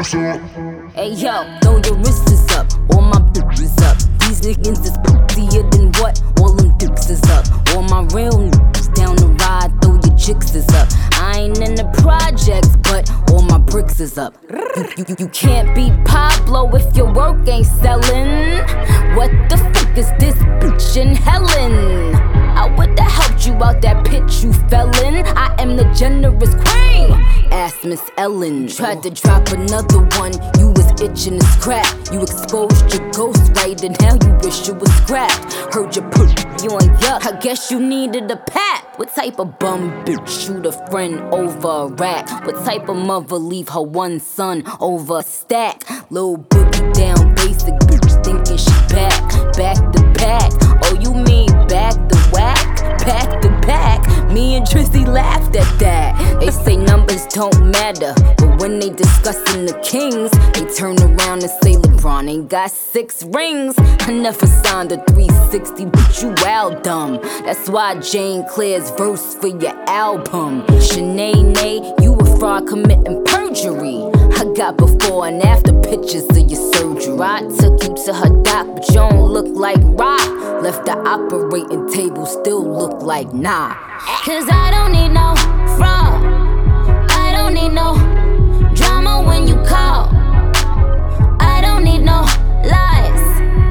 Hey yo, throw your wrists up, all my bitches up. These niggas is pussier than what? All them dicks is up. All my real niggas down the ride, throw your chicks is up. I ain't in the projects, but all my bricks is up. You can't beat Pablo if your work ain't selling. What the fuck is this bitch in Helen? I would've helped you out that pit you fell in. I am the generous queen. Ask Miss Ellen. Tried to drop another one, you was itching to scrap. You exposed your ghost right and now you wish you was scrapped. Heard you put you on yuck, I guess you needed a pat. What type of bum bitch shoot a friend over a rack? What type of mother leave her one son over a stack? Lil' boogie down basic bitch thinking she back to back. Oh you mean back to whack? Back to back. Me and Trizzy laughed at that. They say numbers don't matter, but when they discussing the Kings, they turn around and say LeBron ain't got 6 rings. I never signed a 360, but you wild dumb. That's why Jane Claire's verse for your album. Shanae, you a fraud committing perjury. I got before and after pictures of your surgery. I took you to her doc, but you don't look like Rock. Left the operating table, still look like nah. Cause I don't need no fraud. I don't need no drama when you call. I don't need no lies.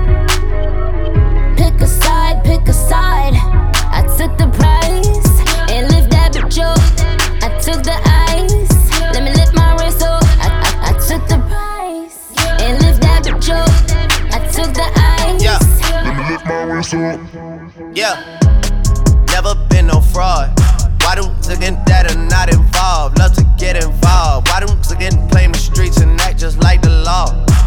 Pick a side, pick a side. I took the prize and lift that bitch up. I took the ice, let me lift my wrist up. I took the prize and lift that bitch up. I took the ice, let me lift my wrist up. Yeah, never been no fraud. Why do niggas that are not involved love to get involved? Why do niggas play in the streets and act just like the law?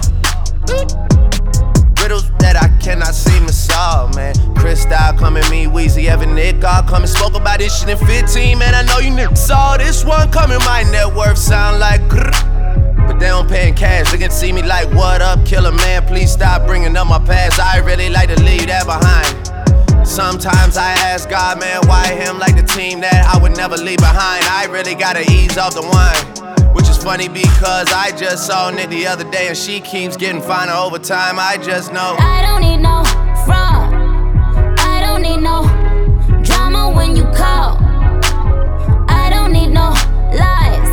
Riddles that I cannot seem to solve, man. Chris Style coming, me, Weezy, Evan, Nick, all coming. Spoke about this shit in 15, man. I know you niggas saw this one coming. My net worth sound like grrr, but they don't pay in cash. They can see me like, what up, killer man? Please stop bringing up my past. I really like to leave that behind. Sometimes I ask God, man, why him like the team that I would never leave behind? I really gotta ease off the wine, which is funny because I just saw Nick the other day and she keeps getting finer over time. I just know I don't need no fraud. I don't need no drama when you call. I don't need no lies.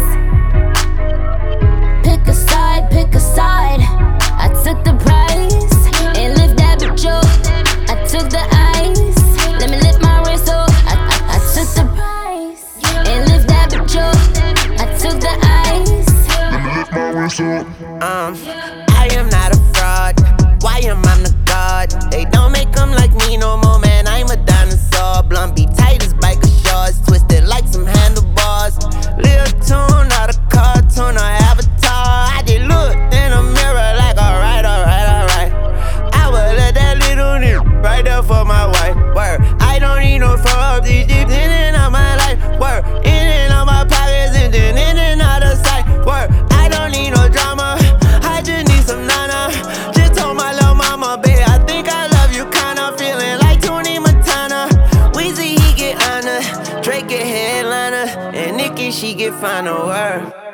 Pick a side, pick a side. I took the prize and lift that bitch up. I took the ice, let me lift my wrist up. I took the prize and lift that bitch up. I took the ice, let me lift my wrist up. I am not a fraud. Why am I the god? They don't make them like me no more, man. I'm a dinosaur. Blunt be tight as biker shorts, twisted like some handlebars. Lil tune, not a cartoon or avatar. I just looked in the mirror like alright. I would let that little nigga right there for my wife. Word, I don't need no fraud. These in and out my life. Word, in and out my pockets and then in and out of sight. Word, I don't need no drama. I just need some nana. Just told my little mama, babe, I think I love you kinda. Feeling like Tony Montana. Weezy, he get honor. Drake get headliner. And Nicki, she get final word.